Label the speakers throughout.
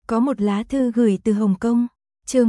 Speaker 1: Có một lá thư gửi từ Hồng Kông, chương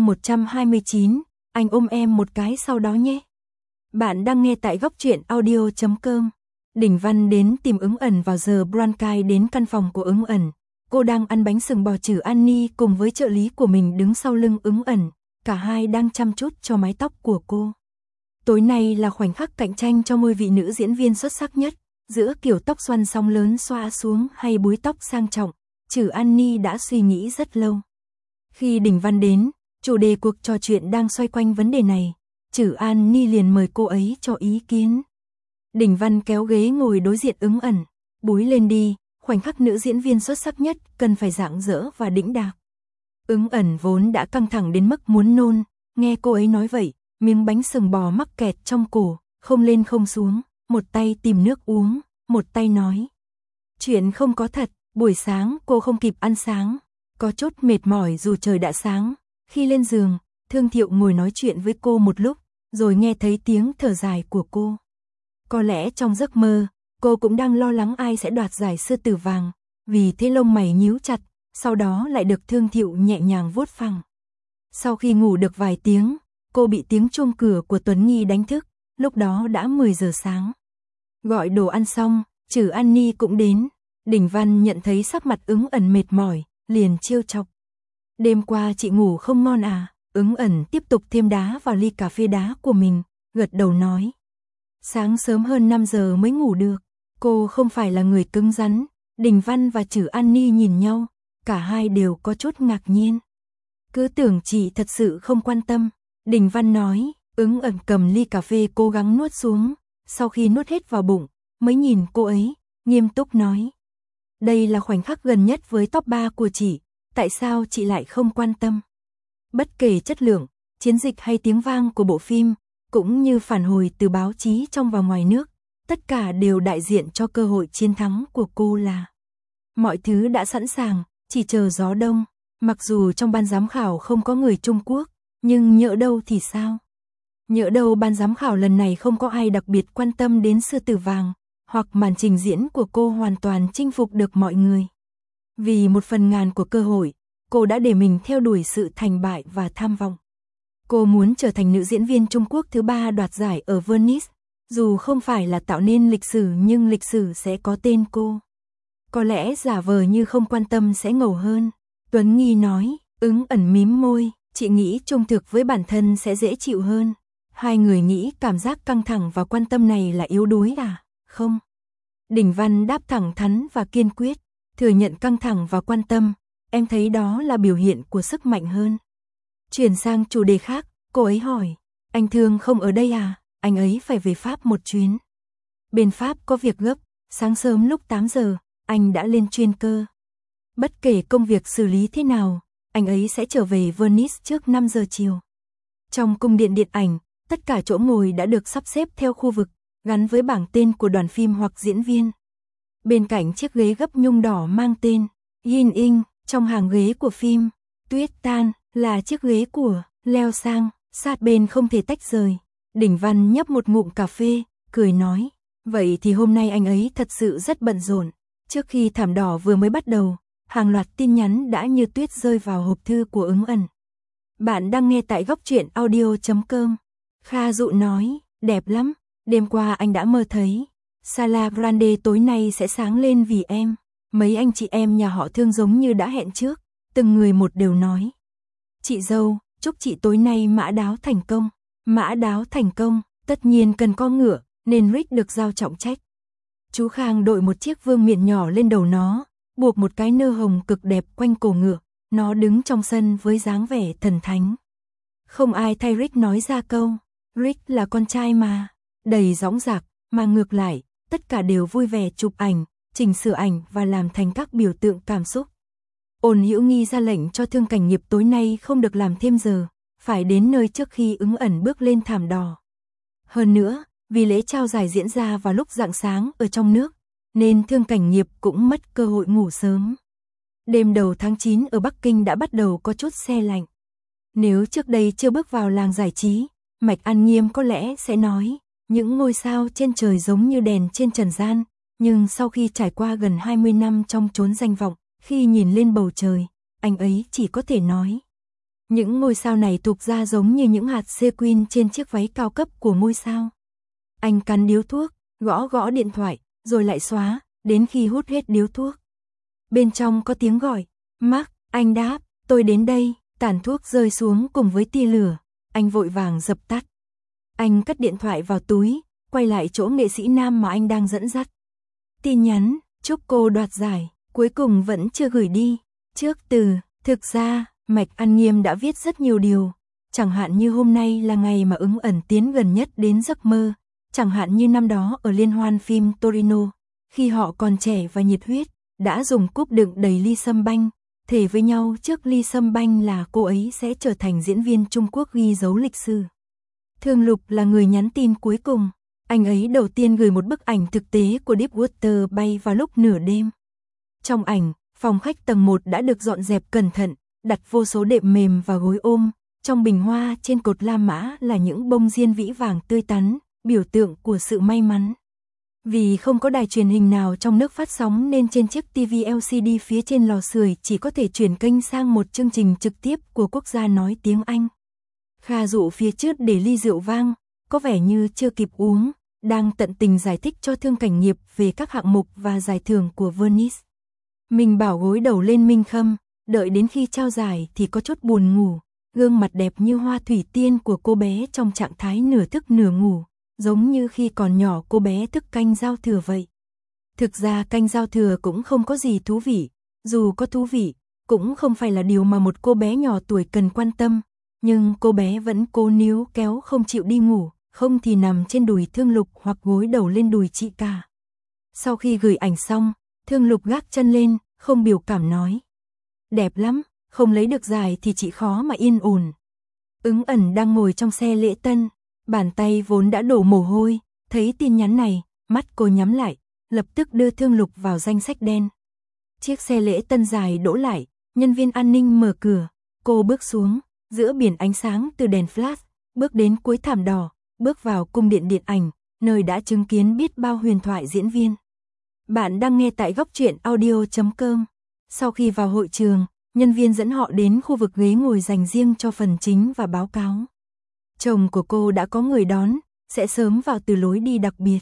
Speaker 1: 129, anh ôm em một cái sau đó nhé. Bạn đang nghe tại góc truyện audio.com. Đỉnh Văn đến tìm Ứng Ẩn vào giờ Brankai đến căn phòng của Ứng Ẩn. Cô đang ăn bánh sừng bò chử Annie cùng với trợ lý của mình đứng sau lưng Ứng Ẩn. Cả hai đang chăm chút cho mái tóc của cô. Tối nay là khoảnh khắc cạnh tranh cho ngôi vị nữ diễn viên xuất sắc nhất. Giữa kiểu tóc xoăn sóng lớn xoa xuống hay búi tóc sang trọng, chử Annie đã suy nghĩ rất lâu. Khi Đỉnh Văn đến, chủ đề cuộc trò chuyện đang xoay quanh vấn đề này. Chử Annie liền mời cô ấy cho ý kiến. Đỉnh Văn kéo ghế ngồi đối diện Ứng Ẩn. Búi lên đi, khoảnh khắc nữ diễn viên xuất sắc nhất cần phải rạng rỡ và đĩnh đạc. Ứng Ẩn vốn đã căng thẳng đến mức muốn nôn, nghe cô ấy nói vậy, miếng bánh sừng bò mắc kẹt trong cổ, không lên không xuống, một tay tìm nước uống, một tay nói. Chuyện không có thật, buổi sáng cô không kịp ăn sáng, có chút mệt mỏi dù trời đã sáng. Khi lên giường, Thương Thiệu ngồi nói chuyện với cô một lúc, rồi nghe thấy tiếng thở dài của cô. Có lẽ trong giấc mơ, cô cũng đang lo lắng ai sẽ đoạt giải sư tử vàng, vì thế lông mày nhíu chặt, sau đó lại được Thương Thiệu nhẹ nhàng vuốt phẳng. Sau khi ngủ được vài tiếng, cô bị tiếng chuông cửa của Tuấn Nghi đánh thức, lúc đó đã 10 giờ sáng. Gọi đồ ăn xong, chử Annie cũng đến. Đỉnh Văn nhận thấy sắc mặt Ứng Ẩn mệt mỏi, liền trêu chọc. Đêm qua chị ngủ không ngon à? Ứng Ẩn tiếp tục thêm đá vào ly cà phê đá của mình, gật đầu nói. Sáng sớm hơn 5 giờ mới ngủ được. Cô không phải là người cứng rắn. Đỉnh Văn và chử Annie nhìn nhau, cả hai đều có chút ngạc nhiên. Cứ tưởng chị thật sự không quan tâm. Đỉnh Văn nói. Ứng Ẩn cầm ly cà phê cố gắng nuốt xuống, sau khi nuốt hết vào bụng, mới nhìn cô ấy, nghiêm túc nói. Đây là khoảnh khắc gần nhất với top 3 của chị, tại sao chị lại không quan tâm? Bất kể chất lượng, chiến dịch hay tiếng vang của bộ phim, cũng như phản hồi từ báo chí trong và ngoài nước, tất cả đều đại diện cho cơ hội chiến thắng của cô là. Mọi thứ đã sẵn sàng, chỉ chờ gió đông, mặc dù trong ban giám khảo không có người Trung Quốc, nhưng nhỡ đâu thì sao? Nhỡ đâu ban giám khảo lần này không có ai đặc biệt quan tâm đến sư tử vàng, hoặc màn trình diễn của cô hoàn toàn chinh phục được mọi người. Vì 1/1000 của cơ hội, cô đã để mình theo đuổi sự thành bại và tham vọng. Cô muốn trở thành nữ diễn viên Trung Quốc thứ 3 đoạt giải ở Venice, dù không phải là tạo nên lịch sử nhưng lịch sử sẽ có tên cô. Có lẽ giả vờ như không quan tâm sẽ ngầu hơn. Tuấn Nghi nói. Ứng Ẩn mím môi, chị nghĩ trung thực với bản thân sẽ dễ chịu hơn. Hai người nghĩ cảm giác căng thẳng và quan tâm này là yếu đuối à? Không. Đỉnh Văn đáp thẳng thắn và kiên quyết, thừa nhận căng thẳng và quan tâm, em thấy đó là biểu hiện của sức mạnh hơn. Chuyển sang chủ đề khác, cô ấy hỏi, anh Thương không ở đây à? Anh ấy phải về Pháp một chuyến. Bên Pháp có việc gấp, sáng sớm lúc 8 giờ, anh đã lên chuyên cơ. Bất kể công việc xử lý thế nào, anh ấy sẽ trở về Venice trước 5 giờ chiều. Trong cung điện điện ảnh, tất cả chỗ ngồi đã được sắp xếp theo khu vực, gắn với bảng tên của đoàn phim hoặc diễn viên. Bên cạnh chiếc ghế gấp nhung đỏ mang tên Yin Ing, trong hàng ghế của phim Tuyết Tan là chiếc ghế của Leo Sang, sát bên không thể tách rời. Đỉnh Văn nhấp một ngụm cà phê, cười nói, vậy thì hôm nay anh ấy thật sự rất bận rộn. Trước khi thảm đỏ vừa mới bắt đầu, hàng loạt tin nhắn đã như tuyết rơi vào hộp thư của Ứng Ẩn. Bạn đang nghe tại góc truyện audio.com. Kha Dụ nói, đẹp lắm, đêm qua anh đã mơ thấy. Sala Grande tối nay sẽ sáng lên vì em. Mấy anh chị em nhà họ Thương giống như đã hẹn trước, từng người một đều nói. Chị dâu, chúc chị tối nay mã đáo thành công. Mã đáo thành công, tất nhiên cần có ngựa, nên Rick được giao trọng trách. Chú Khang đội một chiếc vương miện nhỏ lên đầu nó, buộc một cái nơ hồng cực đẹp quanh cổ ngựa. Nó đứng trong sân với dáng vẻ thần thánh. Không ai thay Rick nói ra câu, Rick là con trai mà, đầy dõng dạc, mà ngược lại, tất cả đều vui vẻ chụp ảnh, chỉnh sửa ảnh và làm thành các biểu tượng cảm xúc. Ôn Hữu Nghi ra lệnh cho Thương Cảnh Nghiệp tối nay không được làm thêm giờ, phải đến nơi trước khi Ứng Ẩn bước lên thảm đỏ. Hơn nữa, vì lễ trao giải diễn ra vào lúc rạng sáng ở trong nước, nên Thương Cảnh Nghiệp cũng mất cơ hội ngủ sớm. Đêm đầu tháng 9 ở Bắc Kinh đã bắt đầu có chút se lạnh. Nếu trước đây chưa bước vào làng giải trí, Mạch An Nghiêm có lẽ sẽ nói, những ngôi sao trên trời giống như đèn trên trần gian, nhưng sau khi trải qua gần 20 năm trong chốn danh vọng, khi nhìn lên bầu trời, anh ấy chỉ có thể nói. Những ngôi sao này thuộc ra giống như những hạt sequin trên chiếc váy cao cấp của ngôi sao. Anh cắn điếu thuốc, gõ gõ điện thoại, rồi lại xóa, đến khi hút hết điếu thuốc. Bên trong có tiếng gọi, Mark, anh đáp, tôi đến đây, tàn thuốc rơi xuống cùng với tia lửa, anh vội vàng dập tắt. Anh cất điện thoại vào túi, quay lại chỗ nghệ sĩ nam mà anh đang dẫn dắt. Tin nhắn, chúc cô đoạt giải, cuối cùng vẫn chưa gửi đi. Trước từ, thực ra, Mạch An Nghiêm đã viết rất nhiều điều, chẳng hạn như hôm nay là ngày mà Ứng Ẩn tiến gần nhất đến giấc mơ, chẳng hạn như năm đó ở liên hoan phim Torino, khi họ còn trẻ và nhiệt huyết, đã dùng cúp đựng đầy ly sâm banh, thề với nhau trước ly sâm banh là cô ấy sẽ trở thành diễn viên Trung Quốc ghi dấu lịch sử. Thương Lục là người nhắn tin cuối cùng, anh ấy đầu tiên gửi một bức ảnh thực tế của Deepwater bay vào lúc nửa đêm. Trong ảnh, phòng khách tầng 1 đã được dọn dẹp cẩn thận, đặt vô số đệm mềm và gối ôm, trong bình hoa trên cột La Mã là những bông diên vĩ vàng tươi tắn, biểu tượng của sự may mắn. Vì không có đài truyền hình nào trong nước phát sóng nên trên chiếc TV LCD phía trên lò sưởi chỉ có thể chuyển kênh sang một chương trình trực tiếp của quốc gia nói tiếng Anh. Kha Dụ phía trước để ly rượu vang, có vẻ như chưa kịp uống, đang tận tình giải thích cho Thương Cảnh Nghiệp về các hạng mục và giải thưởng của Venice. Minh Bảo gối đầu lên Minh Khâm, đợi đến khi trao giải thì có chút buồn ngủ, gương mặt đẹp như hoa thủy tiên của cô bé trong trạng thái nửa thức nửa ngủ, giống như khi còn nhỏ cô bé thức canh giao thừa vậy. Thực ra canh giao thừa cũng không có gì thú vị, dù có thú vị, cũng không phải là điều mà một cô bé nhỏ tuổi cần quan tâm, nhưng cô bé vẫn cố níu kéo không chịu đi ngủ, không thì nằm trên đùi Thương Lục hoặc gối đầu lên đùi chị cả. Sau khi gửi ảnh xong, Thương Lục gác chân lên, không biểu cảm nói. Đẹp lắm, không lấy được giải thì chị khó mà yên ổn. Ứng Ẩn đang ngồi trong xe lễ tân, bàn tay vốn đã đổ mồ hôi, thấy tin nhắn này, mắt cô nhắm lại, lập tức đưa Thương Lục vào danh sách đen. Chiếc xe lễ tân dài đỗ lại, nhân viên an ninh mở cửa, cô bước xuống, giữa biển ánh sáng từ đèn flash, bước đến cuối thảm đỏ, bước vào cung điện điện ảnh, nơi đã chứng kiến biết bao huyền thoại diễn viên. Bạn đang nghe tại góc truyện audio.com. Sau khi vào hội trường, nhân viên dẫn họ đến khu vực ghế ngồi dành riêng cho phần chính và báo cáo. Chồng của cô đã có người đón, sẽ sớm vào từ lối đi đặc biệt.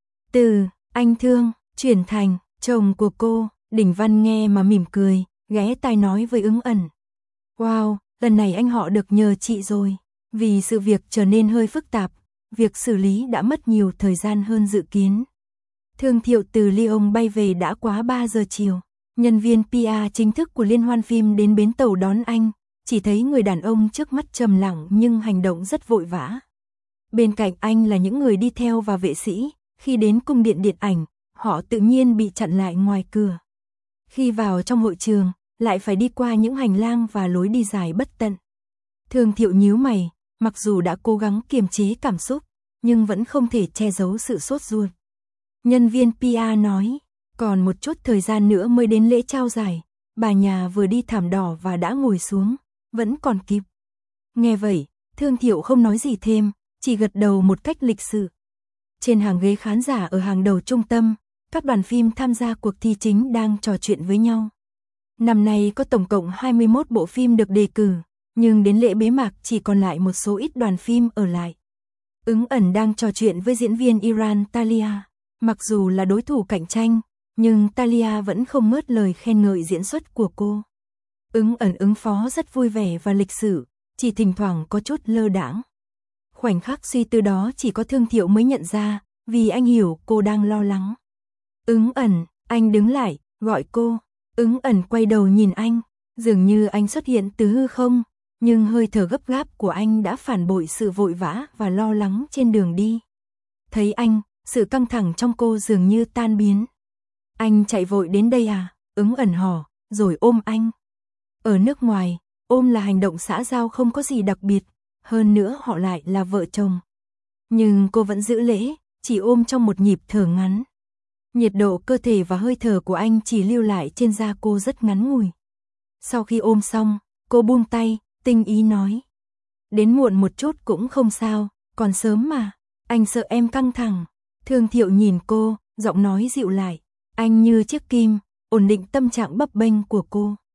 Speaker 1: Từ anh Thương, chuyển thành chồng của cô, Đỉnh Văn nghe mà mỉm cười, ghé tai nói với Ứng Ẩn. Wow, lần này anh họ được nhờ chị rồi. Vì sự việc trở nên hơi phức tạp, việc xử lý đã mất nhiều thời gian hơn dự kiến. Thương Thiệu từ Lyon bay về đã quá 3 giờ chiều. Nhân viên PR chính thức của liên hoan phim đến bến tàu đón anh, chỉ thấy người đàn ông trước mắt trầm lặng nhưng hành động rất vội vã. Bên cạnh anh là những người đi theo và vệ sĩ, khi đến cung điện điện ảnh, họ tự nhiên bị chặn lại ngoài cửa. Khi vào trong hội trường, lại phải đi qua những hành lang và lối đi dài bất tận. Thương Thiệu nhíu mày, mặc dù đã cố gắng kiềm chế cảm xúc, nhưng vẫn không thể che giấu sự sốt ruột. Nhân viên PR nói, còn một chút thời gian nữa mới đến lễ trao giải, bà nhà vừa đi thảm đỏ và đã ngồi xuống, vẫn còn kịp. Nghe vậy, Thương Thiệu không nói gì thêm, chỉ gật đầu một cách lịch sự. Trên hàng ghế khán giả ở hàng đầu trung tâm, các đoàn phim tham gia cuộc thi chính đang trò chuyện với nhau. Năm nay có tổng cộng 21 bộ phim được đề cử, nhưng đến lễ bế mạc chỉ còn lại một số ít đoàn phim ở lại. Ứng Ẩn đang trò chuyện với diễn viên Iran Talia, mặc dù là đối thủ cạnh tranh, nhưng Talia vẫn không ngớt lời khen ngợi diễn xuất của cô. Ứng Ẩn ứng phó rất vui vẻ và lịch sự, chỉ thỉnh thoảng có chút lơ đãng. Khoảnh khắc suy tư đó chỉ có Thương Thiệu mới nhận ra, vì anh hiểu cô đang lo lắng. Ứng Ẩn, anh đứng lại, gọi cô. Ứng Ẩn quay đầu nhìn anh, dường như anh xuất hiện từ hư không, nhưng hơi thở gấp gáp của anh đã phản bội sự vội vã và lo lắng trên đường đi. Thấy anh, sự căng thẳng trong cô dường như tan biến. Anh chạy vội đến đây à? Ứng Ẩn hò, rồi ôm anh. Ở nước ngoài, ôm là hành động xã giao không có gì đặc biệt, hơn nữa họ lại là vợ chồng. Nhưng cô vẫn giữ lễ, chỉ ôm trong một nhịp thở ngắn. Nhiệt độ cơ thể và hơi thở của anh chỉ lưu lại trên da cô rất ngắn ngủi. Sau khi ôm xong, cô buông tay, tinh ý nói. Đến muộn một chút cũng không sao, còn sớm mà, anh sợ em căng thẳng. Thương Thiệu nhìn cô, giọng nói dịu lại, anh như chiếc kim, ổn định tâm trạng bấp bênh của cô.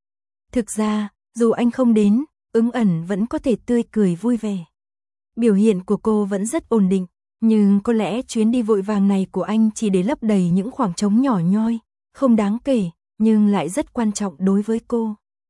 Speaker 1: Thực ra, dù anh không đến, Ứng Ẩn vẫn có thể tươi cười vui vẻ. Biểu hiện của cô vẫn rất ổn định, nhưng có lẽ chuyến đi vội vàng này của anh chỉ để lấp đầy những khoảng trống nhỏ nhoi, không đáng kể, nhưng lại rất quan trọng đối với cô.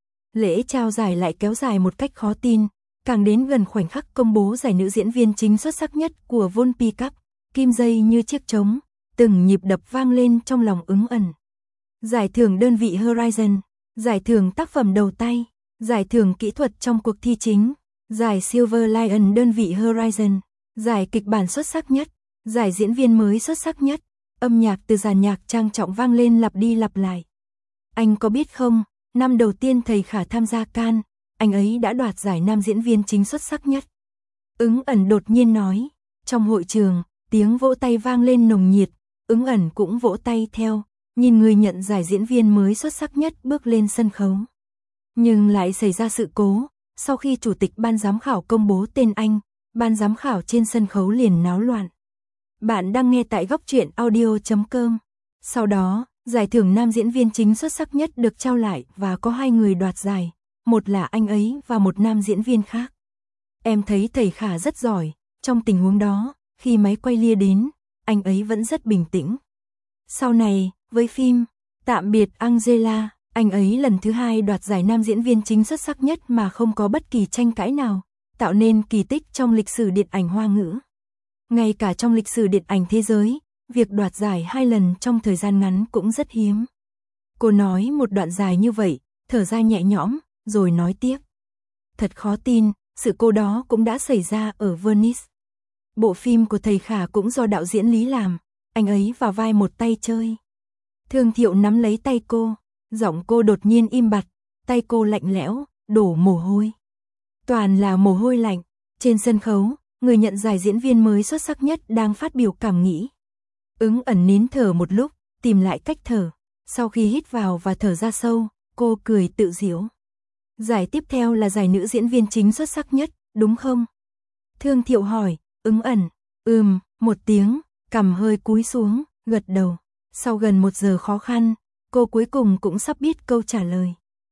Speaker 1: Lễ trao giải lại kéo dài một cách khó tin, càng đến gần khoảnh khắc công bố giải nữ diễn viên chính xuất sắc nhất của Volpi Cup, kim dây như chiếc trống, từng nhịp đập vang lên trong lòng Ứng Ẩn. Giải thưởng đơn vị Horizon, giải thưởng tác phẩm đầu tay, giải thưởng kỹ thuật trong cuộc thi chính, giải Silver Lion đơn vị Horizon, giải kịch bản xuất sắc nhất, giải diễn viên mới xuất sắc nhất, âm nhạc từ dàn nhạc trang trọng vang lên lặp đi lặp lại. Anh có biết không, năm đầu tiên thầy Khả tham gia Cannes, anh ấy đã đoạt giải nam diễn viên chính xuất sắc nhất. Ứng Ẩn đột nhiên nói, trong hội trường, tiếng vỗ tay vang lên nồng nhiệt, Ứng Ẩn cũng vỗ tay theo, nhìn người nhận giải diễn viên mới xuất sắc nhất bước lên sân khấu. Nhưng lại xảy ra sự cố, sau khi chủ tịch ban giám khảo công bố tên anh, ban giám khảo trên sân khấu liền náo loạn. Bạn đang nghe tại góc truyện audio.com. Sau đó, giải thưởng nam diễn viên chính xuất sắc nhất được trao lại và có 2 người đoạt giải, một là anh ấy và một nam diễn viên khác. Em thấy thầy Khả rất giỏi, trong tình huống đó, khi máy quay lia đến, anh ấy vẫn rất bình tĩnh. Sau này, với phim Tạm biệt Angela, anh ấy lần thứ 2 đoạt giải nam diễn viên chính xuất sắc nhất mà không có bất kỳ tranh cãi nào, tạo nên kỳ tích trong lịch sử điện ảnh Hoa ngữ. Ngay cả trong lịch sử điện ảnh thế giới, việc đoạt giải 2 lần trong thời gian ngắn cũng rất hiếm. Cô nói một đoạn dài như vậy, thở ra nhẹ nhõm, rồi nói tiếp. Thật khó tin, sự cố đó cũng đã xảy ra ở Venice. Bộ phim của thầy Khả cũng do đạo diễn Lý làm, anh ấy vào vai một tay chơi. Thương Thiệu nắm lấy tay cô, giọng cô đột nhiên im bặt, tay cô lạnh lẽo, đổ mồ hôi. Toàn là mồ hôi lạnh, trên sân khấu, người nhận giải diễn viên mới xuất sắc nhất đang phát biểu cảm nghĩ. Ứng Ẩn nín thở một lúc, tìm lại cách thở, sau khi hít vào và thở ra sâu, cô cười tự giễu. Giải tiếp theo là giải nữ diễn viên chính xuất sắc nhất, đúng không? Thương Thiệu hỏi, Ứng Ẩn, một tiếng, cằm hơi cúi xuống, gật đầu. Sau gần 1 giờ khó khăn, cô cuối cùng cũng sắp biết câu trả lời.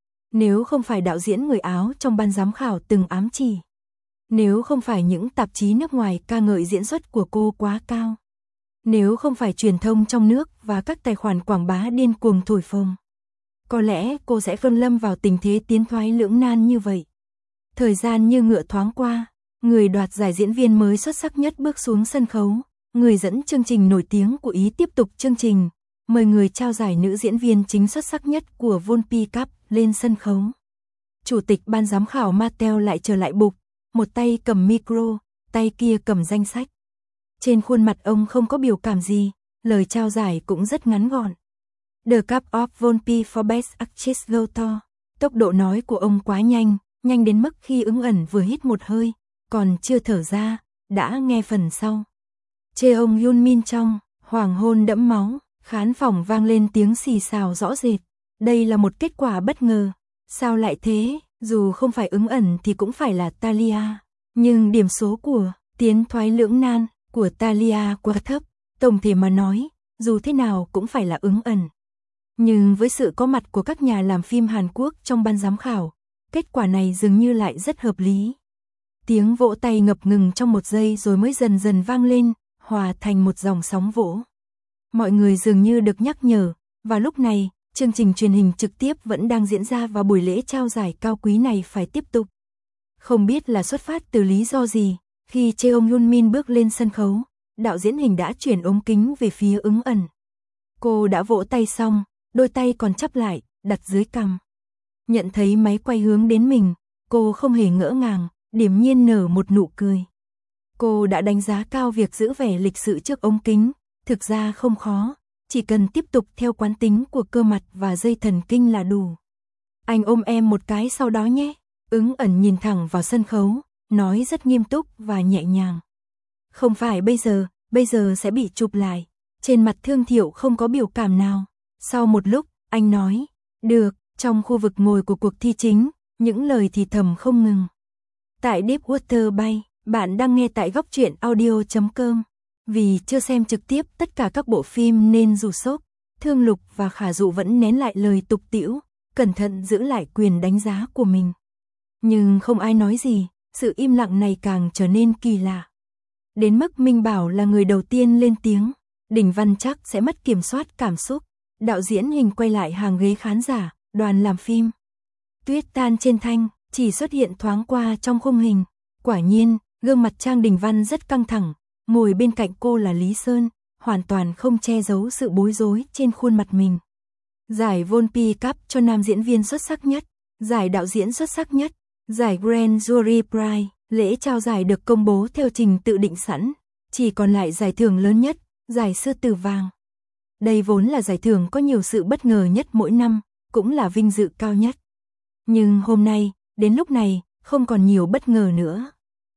Speaker 1: Nếu không phải đạo diễn người Áo trong ban giám khảo từng ám chỉ, nếu không phải những tạp chí nước ngoài ca ngợi diễn xuất của cô quá cao, nếu không phải truyền thông trong nước và các tài khoản quảng bá điên cuồng thổi phồng, có lẽ cô sẽ không lâm vào tình thế tiến thoái lưỡng nan như vậy. Thời gian như ngựa thoáng qua, người đoạt giải diễn viên mới xuất sắc nhất bước xuống sân khấu, người dẫn chương trình nổi tiếng của Ý tiếp tục chương trình, mời người trao giải nữ diễn viên chính xuất sắc nhất của Volpi Cup lên sân khấu. Chủ tịch ban giám khảo Mattel lại trở lại bục, một tay cầm micro, tay kia cầm danh sách. Trên khuôn mặt ông không có biểu cảm gì, lời trao giải cũng rất ngắn gọn. The Cup of Volpi for Best Actress Go To. Tốc độ nói của ông quá nhanh, nhanh đến mức khi Ứng Ẩn vừa hít một hơi, còn chưa thở ra, đã nghe phần sau. Cheong Yun Min trong, hoàng hôn đẫm máu, khán phòng vang lên tiếng xì xào rõ rệt. Đây là một kết quả bất ngờ. Sao lại thế, dù không phải Ứng Ẩn thì cũng phải là Thalia. Nhưng điểm số của tiến thoái lưỡng nan của Thalia quá thấp. Tổng thể mà nói, dù thế nào cũng phải là Ứng Ẩn. Nhưng với sự có mặt của các nhà làm phim Hàn Quốc trong ban giám khảo, kết quả này dường như lại rất hợp lý. Tiếng vỗ tay ngập ngừng trong 1 giây rồi mới dần dần vang lên, hòa thành một dòng sóng vỗ. Mọi người dường như được nhắc nhở, và lúc này, chương trình truyền hình trực tiếp vẫn đang diễn ra và buổi lễ trao giải cao quý này phải tiếp tục. Không biết là xuất phát từ lý do gì, khi Cheong Yun Min bước lên sân khấu, đạo diễn hình đã chuyển ống kính về phía Ứng Ẩn. Cô đã vỗ tay xong, đôi tay còn chắp lại, đặt dưới cằm. Nhận thấy máy quay hướng đến mình, cô không hề ngỡ ngàng, điềm nhiên nở một nụ cười. Cô đã đánh giá cao việc giữ vẻ lịch sự trước ống kính, thực ra không khó, chỉ cần tiếp tục theo quán tính của cơ mặt và dây thần kinh là đủ. Anh ôm em một cái sau đó nhé. Ứng Ẩn nhìn thẳng vào sân khấu, nói rất nghiêm túc và nhẹ nhàng. Không phải bây giờ sẽ bị chụp lại. Trên mặt Thương Thiệu không có biểu cảm nào. Sau một lúc, anh nói, được, trong khu vực ngồi của cuộc thi chính, những lời thì thầm không ngừng. Tại Deepwater Bay, bạn đang nghe tại góc truyện audio.com. Vì chưa xem trực tiếp tất cả các bộ phim nên dù sốc, Thương Lục và Khả Dụ vẫn nén lại lời tục tĩu, cẩn thận giữ lại quyền đánh giá của mình. Nhưng không ai nói gì, sự im lặng này càng trở nên kỳ lạ. Đến mức Minh Bảo là người đầu tiên lên tiếng, Đình Văn chắc sẽ mất kiểm soát cảm xúc. Đạo diễn Hình quay lại hàng ghế khán giả, đoàn làm phim. Tuyết tan trên thanh, chỉ xuất hiện thoáng qua trong khung hình. Quả nhiên, gương mặt Trang Đình Văn rất căng thẳng, ngồi bên cạnh cô là Lý Sơn, hoàn toàn không che giấu sự bối rối trên khuôn mặt mình. Giải Volpi Cup cho nam diễn viên xuất sắc nhất, giải đạo diễn xuất sắc nhất, giải Grand Jury Prize, lễ trao giải được công bố theo trình tự định sẵn, chỉ còn lại giải thưởng lớn nhất, giải Sư Tử Vàng. Đây vốn là giải thưởng có nhiều sự bất ngờ nhất mỗi năm, cũng là vinh dự cao nhất. Nhưng hôm nay, đến lúc này, không còn nhiều bất ngờ nữa.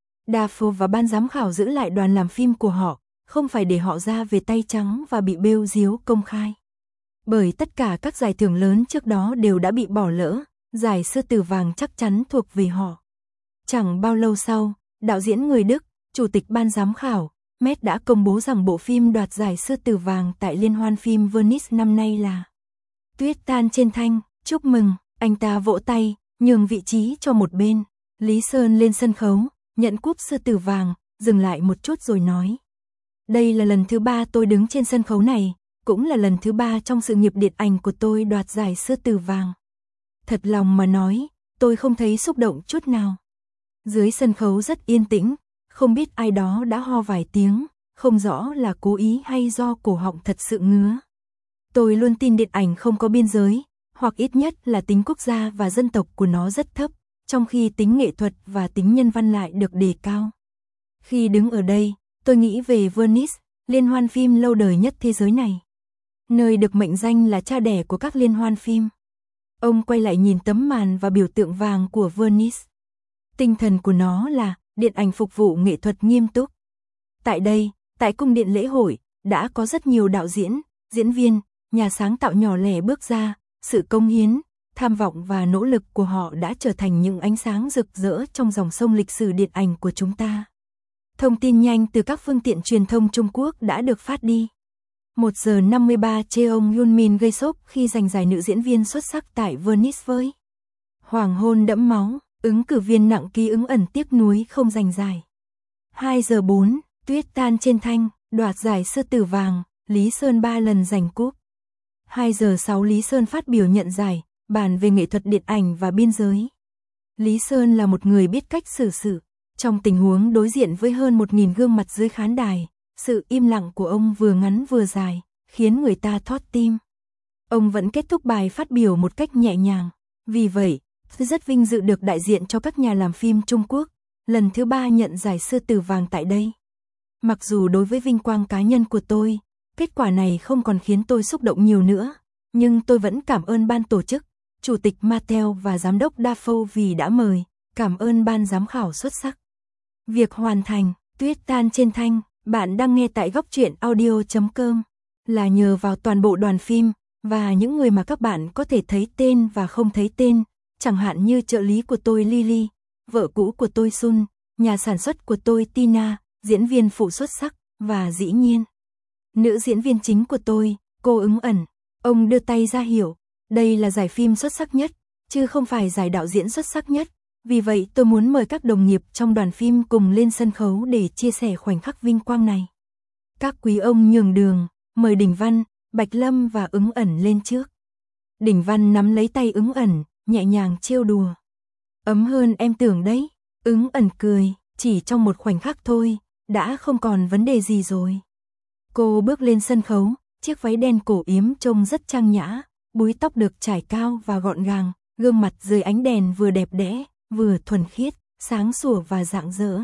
Speaker 1: Dafoe và ban giám khảo giữ lại đoàn làm phim của họ, không phải để họ ra về tay trắng và bị bêu diếu công khai. Bởi tất cả các giải thưởng lớn trước đó đều đã bị bỏ lỡ, giải Sư Tử Vàng chắc chắn thuộc về họ. Chẳng bao lâu sau, đạo diễn người Đức, chủ tịch ban giám khảo, Met đã công bố rằng bộ phim đoạt giải Sư Tử Vàng tại Liên hoan phim Venice năm nay là Tuyết tan trên thanh. Chúc mừng, anh ta vỗ tay, nhường vị trí cho một bên. Lý Sơn lên sân khấu, nhận cúp Sư Tử Vàng, dừng lại một chút rồi nói. Đây là lần thứ 3 tôi đứng trên sân khấu này, cũng là lần thứ 3 trong sự nghiệp điện ảnh của tôi đoạt giải Sư Tử Vàng. Thật lòng mà nói, tôi không thấy xúc động chút nào. Dưới sân khấu rất yên tĩnh, không biết ai đó đã ho vài tiếng, không rõ là cố ý hay do cổ họng thật sự ngứa. Tôi luôn tin điện ảnh không có biên giới, hoặc ít nhất là tính quốc gia và dân tộc của nó rất thấp, trong khi tính nghệ thuật và tính nhân văn lại được đề cao. Khi đứng ở đây, tôi nghĩ về Venice, liên hoan phim lâu đời nhất thế giới này. Nơi được mệnh danh là cha đẻ của các liên hoan phim. Ông quay lại nhìn tấm màn và biểu tượng vàng của Venice. Tinh thần của nó là điện ảnh phục vụ nghệ thuật nghiêm túc. Tại đây, tại cung điện lễ hội, đã có rất nhiều đạo diễn, diễn viên, nhà sáng tạo nhỏ lẻ bước ra, sự cống hiến, tham vọng và nỗ lực của họ đã trở thành những ánh sáng rực rỡ trong dòng sông lịch sử điện ảnh của chúng ta. Thông tin nhanh từ các phương tiện truyền thông Trung Quốc đã được phát đi. 1 giờ 53 Cheong Yun Min gây sốc khi giành giải nữ diễn viên xuất sắc tại Venice với Hoàng hôn đẫm máu, ứng cử viên nặng ký Ứng Ẩn tiếc nuối không giành giải. 2 giờ 4, Tuyết tan trên thanh, đoạt giải Sư Tử Vàng, Lý Sơn 3 lần giành cúp. 2 giờ 6 Lý Sơn phát biểu nhận giải, bàn về nghệ thuật điện ảnh và biên giới. Lý Sơn là một người biết cách xử sự. Trong tình huống đối diện với hơn 1.000 gương mặt dưới khán đài, sự im lặng của ông vừa ngắn vừa dài, khiến người ta thót tim. Ông vẫn kết thúc bài phát biểu một cách nhẹ nhàng. Vì vậy, tôi rất vinh dự được đại diện cho các nhà làm phim Trung Quốc, lần thứ 3 nhận giải Sư Tử Vàng tại đây. Mặc dù đối với vinh quang cá nhân của tôi, kết quả này không còn khiến tôi xúc động nhiều nữa, nhưng tôi vẫn cảm ơn ban tổ chức, Chủ tịch Mattel và Giám đốc Dafoe vì đã mời, cảm ơn ban giám khảo xuất sắc. Việc hoàn thành, Tuyết tan trên thanh, bạn đang nghe tại góc truyện audio.com, là nhờ vào toàn bộ đoàn phim, và những người mà các bạn có thể thấy tên và không thấy tên, chẳng hạn như trợ lý của tôi Lily, vợ cũ của tôi Sun, nhà sản xuất của tôi Tina, diễn viên phụ xuất sắc, và dĩ nhiên, nữ diễn viên chính của tôi, cô Ứng Ẩn. Ông đưa tay ra hiệu, đây là giải phim xuất sắc nhất, chứ không phải giải đạo diễn xuất sắc nhất. Vì vậy tôi muốn mời các đồng nghiệp trong đoàn phim cùng lên sân khấu để chia sẻ khoảnh khắc vinh quang này. Các quý ông nhường đường, mời Đình Văn, Bạch Lâm và Ứng Ẩn lên trước. Đình Văn nắm lấy tay Ứng Ẩn, nhẹ nhàng trêu đùa. Ấm hơn em tưởng đấy. Ứng Ẩn cười, chỉ trong một khoảnh khắc thôi, đã không còn vấn đề gì rồi. Cô bước lên sân khấu, chiếc váy đen cổ yếm trông rất trang nhã, búi tóc được trải cao và gọn gàng, gương mặt dưới ánh đèn vừa đẹp đẽ, vừa thuần khiết, sáng sủa và rạng rỡ.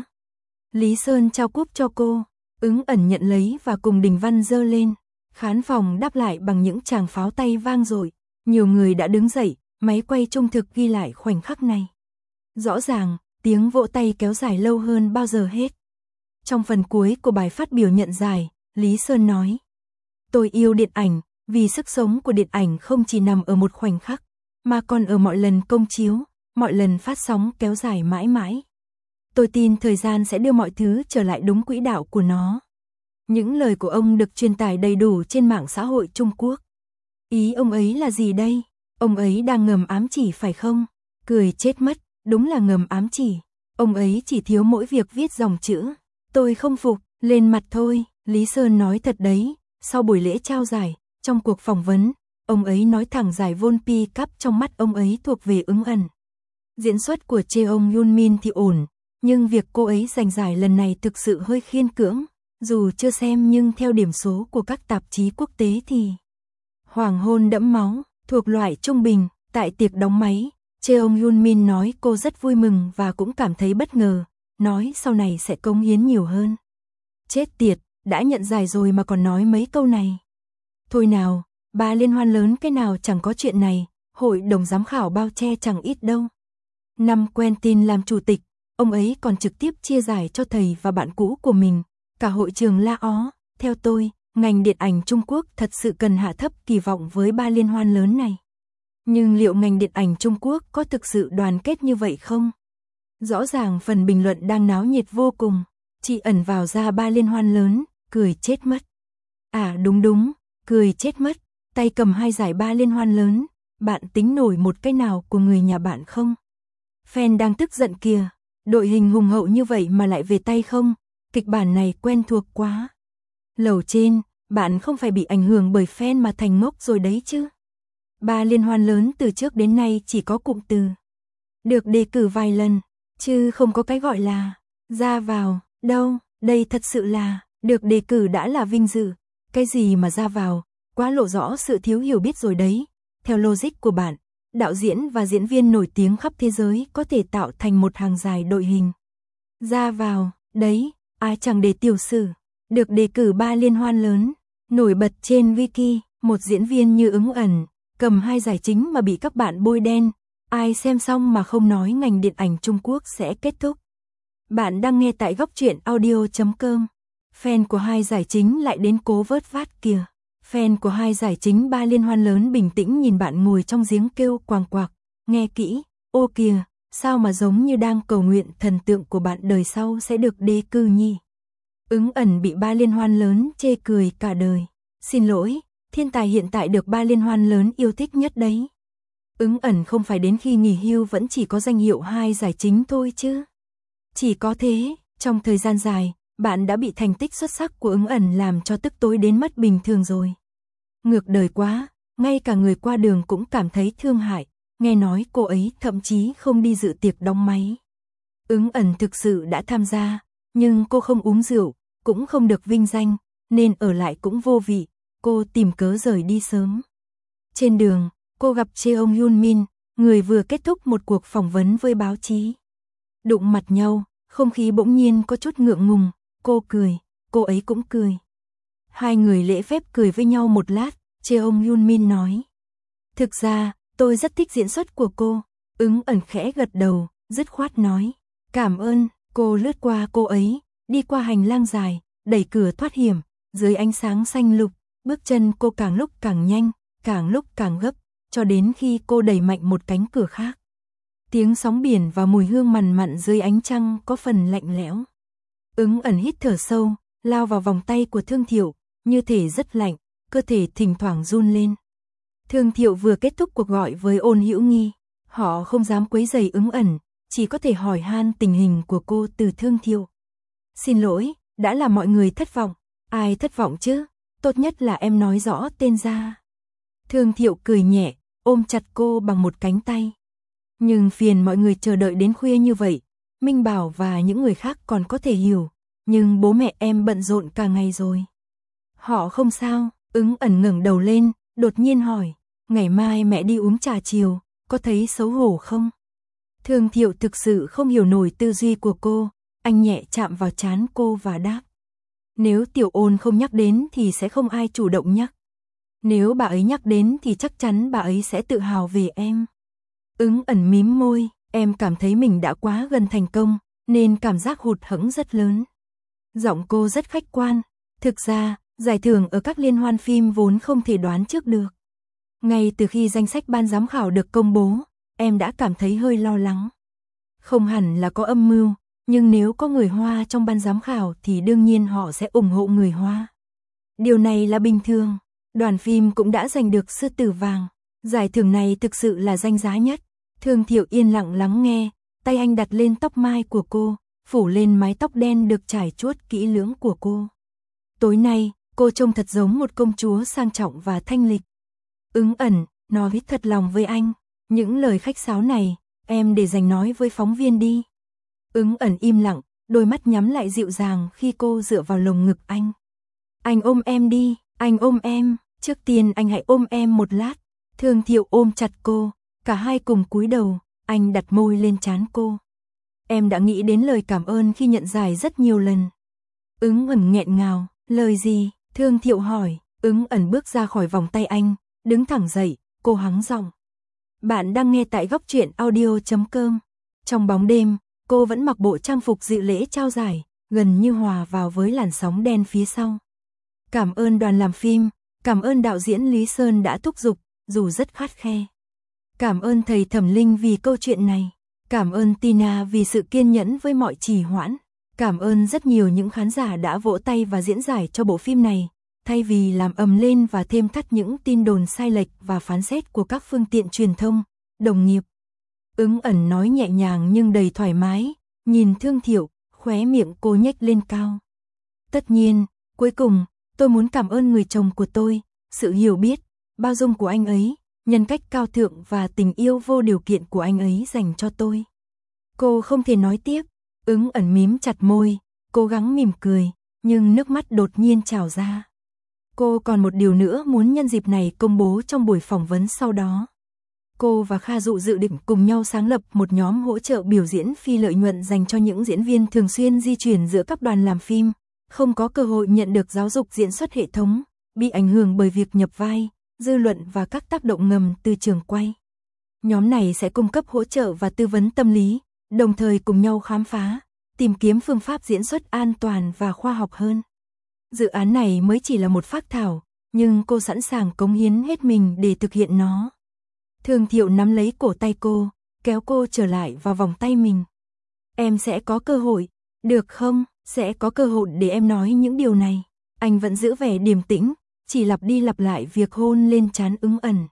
Speaker 1: Lý Sơn trao cúp cho cô, Ứng Ẩn nhận lấy và cùng Đình Văn giơ lên. Khán phòng đáp lại bằng những tràng pháo tay vang dội. Nhiều người đã đứng dậy, máy quay trung thực ghi lại khoảnh khắc này. Rõ ràng, tiếng vỗ tay kéo dài lâu hơn bao giờ hết. Trong phần cuối của bài phát biểu nhận giải, Lý Sơn nói: Tôi yêu điện ảnh, vì sức sống của điện ảnh không chỉ nằm ở một khoảnh khắc, mà còn ở mọi lần công chiếu, mọi lần phát sóng kéo dài mãi mãi. Tôi tin thời gian sẽ đưa mọi thứ trở lại đúng quỹ đạo của nó. Những lời của ông được truyền tải đầy đủ trên mạng xã hội Trung Quốc. Ý ông ấy là gì đây? Ông ấy đang ngầm ám chỉ phải không? Cười chết mất, đúng là ngầm ám chỉ. Ông ấy chỉ thiếu mỗi việc viết dòng chữ. Tôi không phục, lên mặt thôi, Lý Sơn nói thật đấy. Sau buổi lễ trao giải, trong cuộc phỏng vấn, ông ấy nói thẳng giải Volpi Cup trong mắt ông ấy thuộc về Ứng Ẩn. Diễn xuất của Cheong Yun Min thì ổn, nhưng việc cô ấy giành giải lần này thực sự hơi khiên cưỡng. Dù chưa xem nhưng theo điểm số của các tạp chí quốc tế thì hoàng hôn đẫm máu, thuộc loại trung bình. Tại tiệc đóng máy, Cheong Yun Min nói cô rất vui mừng và cũng cảm thấy bất ngờ, nói sau này sẽ cống hiến nhiều hơn. Chết tiệt, đã nhận giải rồi mà còn nói mấy câu này. Thôi nào, ba liên hoan lớn cái nào chẳng có chuyện này, hội đồng giám khảo bao che chẳng ít đâu. Năm Quentin làm chủ tịch, ông ấy còn trực tiếp chia giải cho thầy và bạn cũ của mình, cả hội trường la ó. Theo tôi, ngành điện ảnh Trung Quốc thật sự cần hạ thấp kỳ vọng với ba liên hoan lớn này. Nhưng liệu ngành điện ảnh Trung Quốc có thực sự đoàn kết như vậy không? Rõ ràng phần bình luận đang náo nhiệt vô cùng, chị ẩn vào ra ba liên hoan lớn, cười chết mất. À đúng, cười chết mất, tay cầm 2 giải ba liên hoan lớn, bạn tính nổi một cái nào của người nhà bạn không? Fan đang tức giận kìa, đội hình hùng hậu như vậy mà lại về tay không? Kịch bản này quen thuộc quá. Lầu trên, bạn không phải bị ảnh hưởng bởi fan mà thành ngốc rồi đấy chứ? Ba liên hoan lớn từ trước đến nay chỉ có cụm từ được đề cử vài lần, chứ không có cái gọi là ra vào, đâu, đây thật sự là được đề cử đã là vinh dự, cái gì mà ra vào, quá lộ rõ sự thiếu hiểu biết rồi đấy. Theo logic của bạn, đạo diễn và diễn viên nổi tiếng khắp thế giới có thể tạo thành một hàng dài đội hình. Ra vào, đấy, ai chẳng để tiểu sử, được đề cử ba liên hoan lớn, nổi bật trên wiki, một diễn viên như Ứng Ẩn, cầm 2 giải chính mà bị các bạn bôi đen, ai xem xong mà không nói ngành điện ảnh Trung Quốc sẽ kết thúc. Bạn đang nghe tại góc truyện audio.com. Fan của 2 giải chính lại đến cố vớt vát kìa. Fan của 2 giải chính ba liên hoan lớn bình tĩnh nhìn bạn ngồi trong giếng kêu quàng quạc. Nghe kỹ, ô kìa, sao mà giống như đang cầu nguyện thần tượng của bạn đời sau sẽ được đề cử nhỉ? Ứng Ẩn bị ba liên hoan lớn chê cười cả đời. Xin lỗi, thiên tài hiện tại được ba liên hoan lớn yêu thích nhất đấy. Ứng Ẩn không phải đến khi nghỉ hưu vẫn chỉ có danh hiệu 2 giải chính thôi chứ. Chỉ có thế, trong thời gian dài, bạn đã bị thành tích xuất sắc của Ứng Ẩn làm cho tức tối đến mất bình thường rồi. Ngược đời quá, ngay cả người qua đường cũng cảm thấy thương hại, nghe nói cô ấy thậm chí không đi dự tiệc đóng máy. Ứng Ẩn thực sự đã tham gia, nhưng cô không uống rượu, cũng không được vinh danh, nên ở lại cũng vô vị, cô tìm cớ rời đi sớm. Trên đường, cô gặp Cheong Yun Min, người vừa kết thúc một cuộc phỏng vấn với báo chí. Đụng mặt nhau, không khí bỗng nhiên có chút ngượng ngùng, cô cười, cô ấy cũng cười. Hai người lễ phép cười với nhau một lát, Cheong Yun Min nói. Thực ra, tôi rất thích diễn xuất của cô. Ứng Ẩn khẽ gật đầu, dứt khoát nói. Cảm ơn, cô lướt qua cô ấy, đi qua hành lang dài, đẩy cửa thoát hiểm, dưới ánh sáng xanh lục, bước chân cô càng lúc càng nhanh, càng lúc càng gấp, cho đến khi cô đẩy mạnh một cánh cửa khác. Tiếng sóng biển và mùi hương mằn mặn dưới ánh trăng có phần lạnh lẽo. Ứng Ẩn hít thở sâu, lao vào vòng tay của Thương Thiệu, như thể rất lạnh, cơ thể thỉnh thoảng run lên. Thương Thiệu vừa kết thúc cuộc gọi với Ôn Hữu Nghi, họ không dám quấy rầy Ứng Ẩn, chỉ có thể hỏi han tình hình của cô từ Thương Thiệu. Xin lỗi, đã làm mọi người thất vọng. Ai thất vọng chứ? Tốt nhất là em nói rõ tên ra. Thương Thiệu cười nhẹ, ôm chặt cô bằng một cánh tay. Nhưng phiền mọi người chờ đợi đến khuya như vậy, Minh Bảo và những người khác còn có thể hiểu, nhưng bố mẹ em bận rộn cả ngày rồi. Họ không sao. Ứng Ẩn ngẩng đầu lên, đột nhiên hỏi, ngày mai mẹ đi uống trà chiều, có thấy xấu hổ không? Thương Thiệu thực sự không hiểu nổi tư duy của cô, anh nhẹ chạm vào trán cô và đáp. Nếu Tiểu Ôn không nhắc đến thì sẽ không ai chủ động nhắc. Nếu bà ấy nhắc đến thì chắc chắn bà ấy sẽ tự hào về em. Ứng Ẩn mím môi, em cảm thấy mình đã quá gần thành công, nên cảm giác hụt hẫng rất lớn. Giọng cô rất khách quan, thực ra, giải thưởng ở các liên hoan phim vốn không thể đoán trước được. Ngay từ khi danh sách ban giám khảo được công bố, em đã cảm thấy hơi lo lắng. Không hẳn là có âm mưu, nhưng nếu có người Hoa trong ban giám khảo thì đương nhiên họ sẽ ủng hộ người Hoa. Điều này là bình thường, đoàn phim cũng đã giành được Sư Tử Vàng. Giải thưởng này thực sự là danh giá nhất. Thương Thiệu yên lặng lắng nghe, tay anh đặt lên tóc mai của cô, phủ lên mái tóc đen được trải chuốt kỹ lưỡng của cô. Tối nay, cô trông thật giống một công chúa sang trọng và thanh lịch. Ứng ẩn, nói thật lòng với anh, những lời khách sáo này, em để dành nói với phóng viên đi. Ứng ẩn im lặng, đôi mắt nhắm lại dịu dàng khi cô dựa vào lồng ngực anh. Anh ôm em đi, anh ôm em, trước tiên anh hãy ôm em một lát. Thương Thiệu ôm chặt cô, cả hai cùng cúi đầu, anh đặt môi lên trán cô. Em đã nghĩ đến lời cảm ơn khi nhận giải rất nhiều lần. Ứng ẩn nghẹn ngào, lời gì? Thương Thiệu hỏi. Ứng ẩn bước ra khỏi vòng tay anh, đứng thẳng dậy, cô hắng giọng. Bạn đang nghe tại góc truyện audio.com. Trong bóng đêm, cô vẫn mặc bộ trang phục dự lễ trao giải, gần như hòa vào với làn sóng đen phía sau. Cảm ơn đoàn làm phim, cảm ơn đạo diễn Lý Sơn đã thúc giục, dù rất khắt khe. Cảm ơn thầy Thẩm Linh vì câu chuyện này. Cảm ơn Tina vì sự kiên nhẫn với mọi trì hoãn. Cảm ơn rất nhiều những khán giả đã vỗ tay và diễn giải cho bộ phim này, thay vì làm ầm lên và thêm thắt những tin đồn sai lệch và phán xét của các phương tiện truyền thông, đồng nghiệp. Ứng ẩn nói nhẹ nhàng nhưng đầy thoải mái, nhìn Thương Thiệu, khóe miệng cô nhếch lên cao. Tất nhiên, cuối cùng, tôi muốn cảm ơn người chồng của tôi, sự hiểu biết, bao dung của anh ấy, nhân cách cao thượng và tình yêu vô điều kiện của anh ấy dành cho tôi. Cô không thể nói tiếp, Ứng ẩn mím chặt môi, cố gắng mỉm cười, nhưng nước mắt đột nhiên trào ra. Cô còn một điều nữa muốn nhân dịp này công bố trong buổi phỏng vấn sau đó. Cô và Kha Dụ dự định cùng nhau sáng lập một nhóm hỗ trợ biểu diễn phi lợi nhuận dành cho những diễn viên thường xuyên di chuyển giữa các đoàn làm phim, không có cơ hội nhận được giáo dục diễn xuất hệ thống, bị ảnh hưởng bởi việc nhập vai, dư luận và các tác động ngầm từ trường quay. Nhóm này sẽ cung cấp hỗ trợ và tư vấn tâm lý, đồng thời cùng nhau khám phá, tìm kiếm phương pháp diễn xuất an toàn và khoa học hơn. Dự án này mới chỉ là một phác thảo, nhưng cô sẵn sàng cống hiến hết mình để thực hiện nó. Thương Thiệu nắm lấy cổ tay cô, kéo cô trở lại vào vòng tay mình. Em sẽ có cơ hội, được không? Sẽ có cơ hội để em nói những điều này. Anh vẫn giữ vẻ điềm tĩnh, chỉ lặp đi lặp lại việc hôn lên trán Ứng ẩn.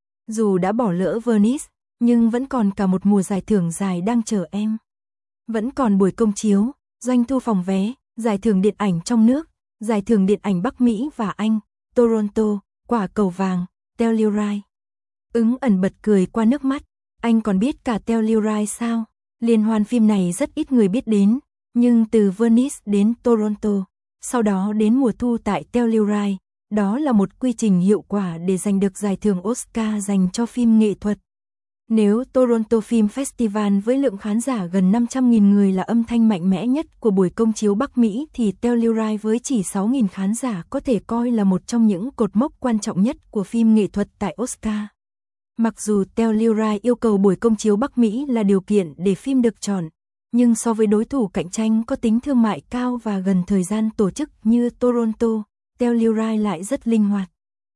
Speaker 1: Dù đã bỏ lỡ Venice, nhưng vẫn còn cả một mùa giải thưởng dài đang chờ em. Vẫn còn buổi công chiếu, doanh thu phòng vé, giải thưởng điện ảnh trong nước, giải thưởng điện ảnh Bắc Mỹ và Anh, Toronto, quả cầu vàng, Telluride. Ứng ẩn bật cười qua nước mắt, anh còn biết cả Telluride sao? Liên hoan phim này rất ít người biết đến, nhưng từ Venice đến Toronto, sau đó đến mùa thu tại Telluride, đó là một quy trình hiệu quả để giành được giải thưởng Oscar dành cho phim nghệ thuật. Nếu Toronto Film Festival với lượng khán giả gần 500.000 người là âm thanh mạnh mẽ nhất của buổi công chiếu Bắc Mỹ thì Telluride với chỉ 6.000 khán giả có thể coi là một trong những cột mốc quan trọng nhất của phim nghệ thuật tại Oscar. Mặc dù Telluride yêu cầu buổi công chiếu Bắc Mỹ là điều kiện để phim được chọn, nhưng so với đối thủ cạnh tranh có tính thương mại cao và gần thời gian tổ chức như Toronto, Telluride lại rất linh hoạt.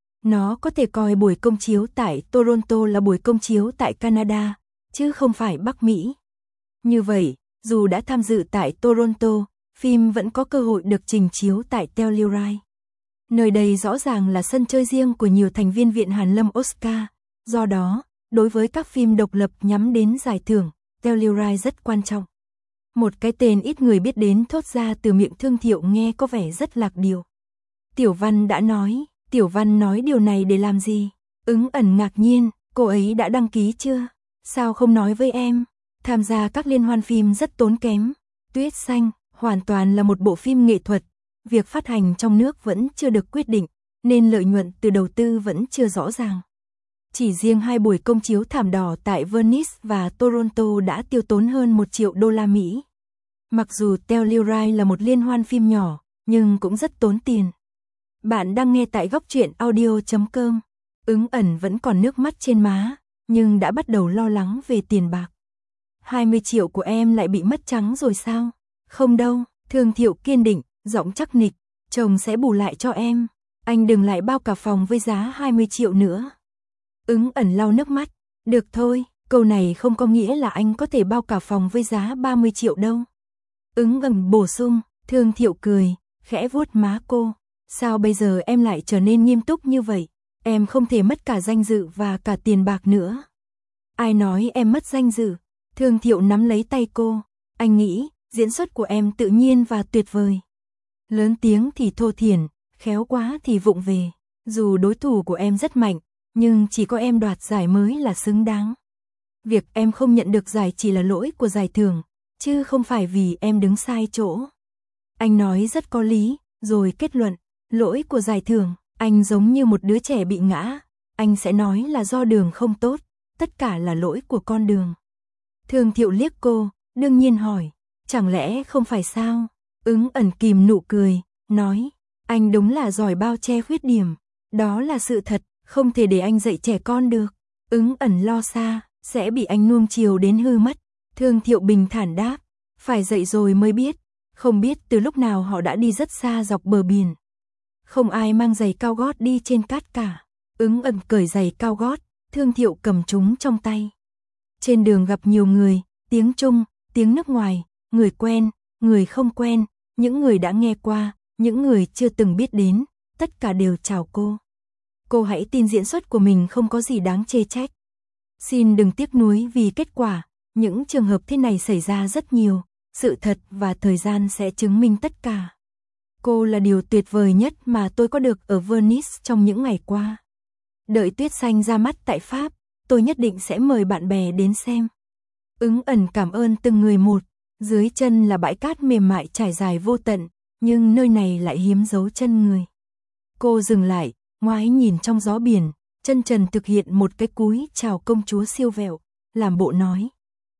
Speaker 1: Nó có thể coi buổi công chiếu tại Toronto là buổi công chiếu tại Canada, chứ không phải Bắc Mỹ. Như vậy, dù đã tham dự tại Toronto, phim vẫn có cơ hội được trình chiếu tại Telluride. Nơi đây rõ ràng là sân chơi riêng của nhiều thành viên Viện Hàn Lâm Oscar, do đó, đối với các phim độc lập nhắm đến giải thưởng, Telluride rất quan trọng. Một cái tên ít người biết đến thốt ra từ miệng Thương Thiệu nghe có vẻ rất lạc điệu. Tiểu Văn đã nói. Tiểu Văn nói điều này để làm gì? Ứng ẩn ngạc nhiên, cô ấy đã đăng ký chưa? Sao không nói với em? Tham gia các liên hoan phim rất tốn kém. Tuyết Xanh, hoàn toàn là một bộ phim nghệ thuật. Việc phát hành trong nước vẫn chưa được quyết định, nên lợi nhuận từ đầu tư vẫn chưa rõ ràng. Chỉ riêng 2 buổi công chiếu thảm đỏ tại Venice và Toronto đã tiêu tốn hơn 1 triệu đô la Mỹ. Mặc dù Telluride là một liên hoan phim nhỏ, nhưng cũng rất tốn tiền. Bạn đang nghe tại góc truyện audio.com. Ứng ẩn vẫn còn nước mắt trên má, nhưng đã bắt đầu lo lắng về tiền bạc. 20 triệu của em lại bị mất trắng rồi sao? Không đâu, Thương Thiệu kiên định, giọng chắc nịch, chồng sẽ bù lại cho em. Anh đừng lại bao cả phòng với giá 20 triệu nữa. Ứng ẩn lau nước mắt, được thôi, câu này không có nghĩa là anh có thể bao cả phòng với giá 30 triệu đâu. Ứng ẩn bổ sung, Thương Thiệu cười, khẽ vuốt má cô. Sao bây giờ em lại trở nên nghiêm túc như vậy? Em không thể mất cả danh dự và cả tiền bạc nữa. Ai nói em mất danh dự? Thương Thiệu nắm lấy tay cô. Anh nghĩ, diễn xuất của em tự nhiên và tuyệt vời. Lớn tiếng thì thô thiển, khéo quá thì vụng về. Dù đối thủ của em rất mạnh, nhưng chỉ có em đoạt giải mới là xứng đáng. Việc em không nhận được giải chỉ là lỗi của giải thưởng, chứ không phải vì em đứng sai chỗ. Anh nói rất có lý, rồi kết luận, lỗi của giải thưởng. Anh giống như một đứa trẻ bị ngã, anh sẽ nói là do đường không tốt, tất cả là lỗi của con đường. Thương Thiệu liếc cô, đương nhiên hỏi, chẳng lẽ không phải sao? Ứng ẩn kìm nụ cười, nói, anh đúng là giỏi bao che khuyết điểm, đó là sự thật, không thể để anh dạy trẻ con được. Ứng ẩn lo xa, sẽ bị anh nuông chiều đến hư mất. Thương Thiệu bình thản đáp, phải dạy rồi mới biết, không biết từ lúc nào họ đã đi rất xa dọc bờ biển. Không ai mang giày cao gót đi trên cát cả. Ứng ẩn cởi giày cao gót, Thương Thiệu cầm chúng trong tay. Trên đường gặp nhiều người, tiếng Trung, tiếng nước ngoài, người quen, người không quen, những người đã nghe qua, những người chưa từng biết đến, tất cả đều chào cô. Cô hãy tin diễn xuất của mình không có gì đáng chê trách. Xin đừng tiếc nuối vì kết quả, những trường hợp thế này xảy ra rất nhiều, sự thật và thời gian sẽ chứng minh tất cả. Cô là điều tuyệt vời nhất mà tôi có được ở Venice trong những ngày qua. Đợi Tuyết Xanh ra mắt tại Pháp, tôi nhất định sẽ mời bạn bè đến xem. Ứng ẩn cảm ơn từng người một, dưới chân là bãi cát mềm mại trải dài vô tận, nhưng nơi này lại hiếm dấu chân người. Cô dừng lại, ngoái nhìn trong gió biển, chân trần thực hiện một cái cúi chào công chúa siêu vẹo, làm bộ nói.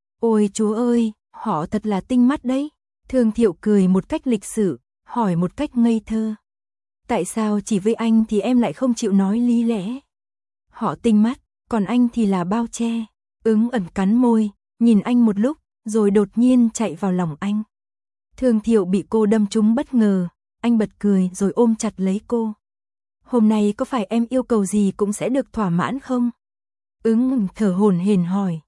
Speaker 1: Ôi chúa ơi, họ thật là tinh mắt đấy. Thương Thiệu cười một cách lịch sự, hỏi một cách ngây thơ. Tại sao chỉ với anh thì em lại không chịu nói lý lẽ? Họ tinh mắt, còn anh thì là bao che. Ứng ẩn cắn môi, nhìn anh một lúc, rồi đột nhiên chạy vào lòng anh. Thương Thiệu bị cô đâm trúng bất ngờ, anh bật cười rồi ôm chặt lấy cô. Hôm nay có phải em yêu cầu gì cũng sẽ được thỏa mãn không? Ứng thở hổn hển hỏi.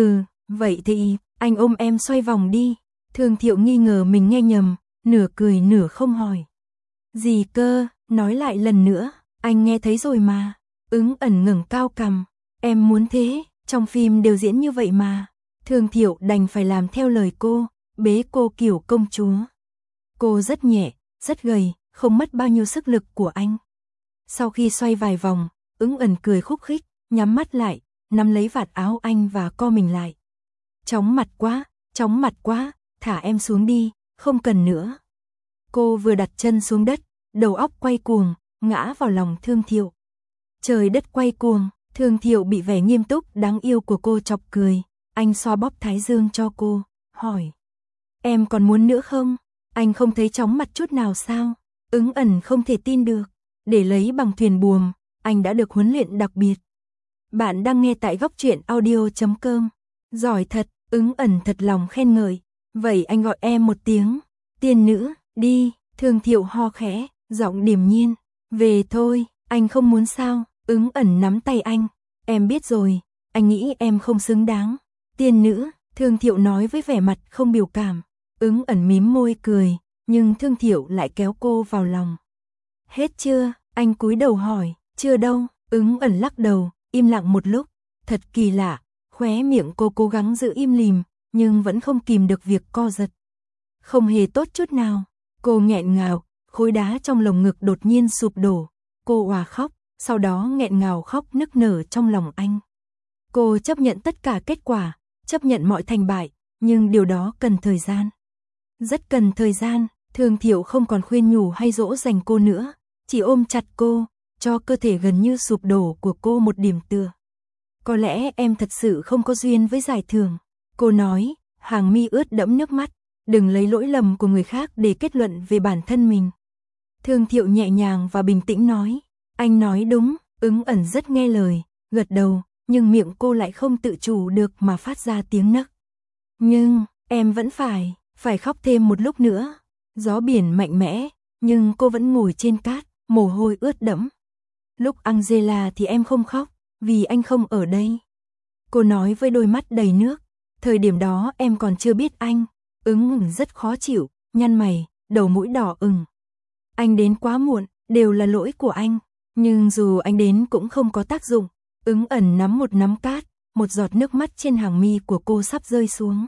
Speaker 1: Vậy thì, anh ôm em xoay vòng đi. Thương Thiệu nghi ngờ mình nghe nhầm, nửa cười nửa không hỏi. Gì cơ, nói lại lần nữa, anh nghe thấy rồi mà. Ứng ẩn ngẩng cao cằm, em muốn thế, trong phim đều diễn như vậy mà. Thương Thiệu đành phải làm theo lời cô, bế cô kiểu công chúa. Cô rất nhẹ, rất gầy, không mất bao nhiêu sức lực của anh. Sau khi xoay vài vòng, Ứng ẩn cười khúc khích, nhắm mắt lại, nắm lấy vạt áo anh và co mình lại. Chóng mặt quá, thả em xuống đi, không cần nữa. Cô vừa đặt chân xuống đất, đầu óc quay cuồng, ngã vào lòng Thương Thiệu. Trời đất quay cuồng, Thương Thiệu bị vẻ nghiêm túc đáng yêu của cô chọc cười. Anh xoa bóp thái dương cho cô, hỏi. Em còn muốn nữa không? Anh không thấy chóng mặt chút nào sao? Ứng ẩn không thể tin được. Để lấy bằng thuyền buồm, anh đã được huấn luyện đặc biệt. Bạn đang nghe tại Góc Truyện Audio.com. Giỏi thật, Ứng ẩn thật lòng khen ngợi. Vậy anh gọi em một tiếng. Tiên nữ, đi. Thương Thiệu ho khẽ, giọng điềm nhiên. Về thôi, anh không muốn sao? Ứng ẩn nắm tay anh. Em biết rồi, anh nghĩ em không xứng đáng. Tiên nữ, Thương Thiệu nói với vẻ mặt không biểu cảm. Ứng ẩn mím môi cười, nhưng Thương Thiệu lại kéo cô vào lòng. Hết chưa? Anh cúi đầu hỏi. Chưa đâu. Ứng ẩn lắc đầu, im lặng một lúc. Thật kỳ lạ, khóe miệng cô cố gắng giữ im lìm, nhưng vẫn không kìm được việc co giật. Không hề tốt chút nào. Cô nghẹn ngào, khối đá trong lồng ngực đột nhiên sụp đổ. Cô òa khóc, sau đó nghẹn ngào khóc nức nở trong lòng anh. Cô chấp nhận tất cả kết quả, chấp nhận mọi thành bại, nhưng điều đó cần thời gian. Rất cần thời gian. Thương Thiệu không còn khuyên nhủ hay dỗ dành cô nữa, chỉ ôm chặt cô, cho cơ thể gần như sụp đổ của cô một điểm tựa. Có lẽ em thật sự không có duyên với giải thưởng. Cô nói, hàng mi ướt đẫm nước mắt. Đừng lấy lỗi lầm của người khác để kết luận về bản thân mình. Thương Thiệu nhẹ nhàng và bình tĩnh nói. Anh nói đúng. Ứng ẩn rất nghe lời, gật đầu, nhưng miệng cô lại không tự chủ được mà phát ra tiếng nấc. Nhưng, em vẫn phải khóc thêm một lúc nữa. Gió biển mạnh mẽ, nhưng cô vẫn ngồi trên cát, mồ hôi ướt đẫm. Lúc Angela thì em không khóc, vì anh không ở đây. Cô nói với đôi mắt đầy nước. Thời điểm đó em còn chưa biết anh. Ứng rất khó chịu, nhăn mày, đầu mũi đỏ ửng. Anh đến quá muộn, đều là lỗi của anh. Nhưng dù anh đến cũng không có tác dụng. Ứng ẩn nắm một nắm cát, một giọt nước mắt trên hàng mi của cô sắp rơi xuống.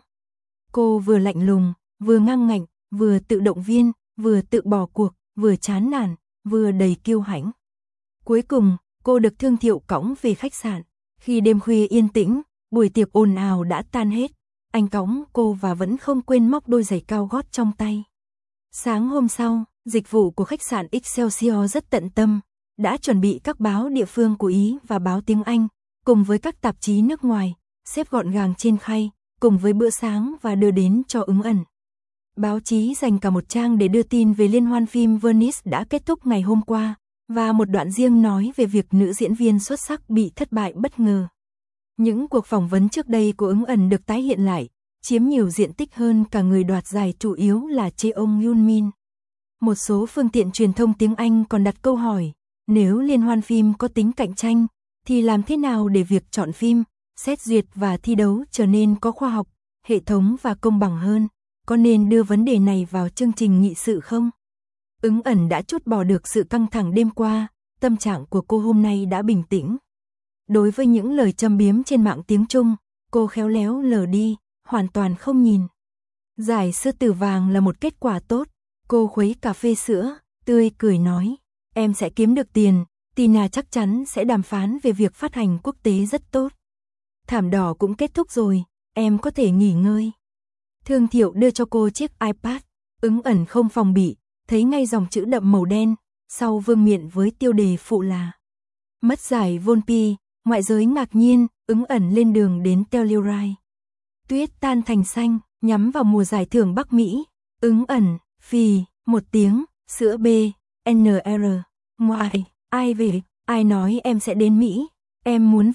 Speaker 1: Cô vừa lạnh lùng, vừa ngang ngạnh, vừa tự động viên, vừa tự bỏ cuộc, vừa chán nản, vừa đầy kiêu hãnh. Cuối cùng, cô được Thương Thiệu cõng về khách sạn. Khi đêm khuya yên tĩnh, buổi tiệc ồn ào đã tan hết, anh cõng cô và vẫn không quên móc đôi giày cao gót trong tay. Sáng hôm sau, dịch vụ của khách sạn Excelsior rất tận tâm, đã chuẩn bị các báo địa phương của Ý và báo tiếng Anh, cùng với các tạp chí nước ngoài, xếp gọn gàng trên khay, cùng với bữa sáng và đưa đến cho Ứng Ẩn. Báo chí dành cả một trang để đưa tin về liên hoan phim Venice đã kết thúc ngày hôm qua, và một đoạn riêng nói về việc nữ diễn viên xuất sắc bị thất bại bất ngờ. Những cuộc phỏng vấn trước đây của Ứng Ẩn được tái hiện lại, chiếm nhiều diện tích hơn cả người đoạt giải chủ yếu là Cheong Yoon Min. Một số phương tiện truyền thông tiếng Anh còn đặt câu hỏi, nếu liên hoan phim có tính cạnh tranh, thì làm thế nào để việc chọn phim, xét duyệt và thi đấu trở nên có khoa học, hệ thống và công bằng hơn? Có nên đưa vấn đề này vào chương trình nghị sự không? Ứng Ẩn đã trút bỏ được sự căng thẳng đêm qua, tâm trạng của cô hôm nay đã bình tĩnh. Đối với những lời châm biếm trên mạng tiếng Trung, cô khéo léo lờ đi, hoàn toàn không nhìn. Giải Sư Tử Vàng là một kết quả tốt, cô khuấy cà phê sữa, tươi cười nói, em sẽ kiếm được tiền, Tina chắc chắn sẽ đàm phán về việc phát hành quốc tế rất tốt. Thảm đỏ cũng kết thúc rồi, em có thể nghỉ ngơi. Thương Thiệu đưa cho cô chiếc iPad, Ứng Ẩn không phòng bị, thấy ngay dòng chữ đậm màu đen, sau vương miện với tiêu đề phụ là mất giải Volpi, ngoại giới ngạc nhiên, Ứng Ẩn lên đường đến Telluride. Tuyết tan thành xanh, nhắm vào mùa giải thưởng Bắc Mỹ, Ứng Ẩn, phì, một tiếng, sữa B, NR, ngoại, ai về, ai nói em sẽ đến Mỹ, em muốn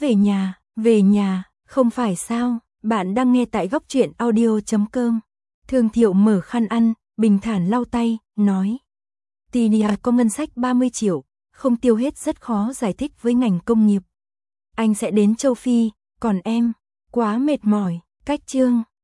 Speaker 1: về nhà, không phải sao, bạn đang nghe tại góc truyện audio.com. Thương Thiệu mở khăn ăn, bình thản lau tay, nói. Tia có ngân sách 30 triệu, không tiêu hết rất khó giải thích với ngành công nghiệp. Anh sẽ đến châu Phi, còn em, quá mệt mỏi, cách chương.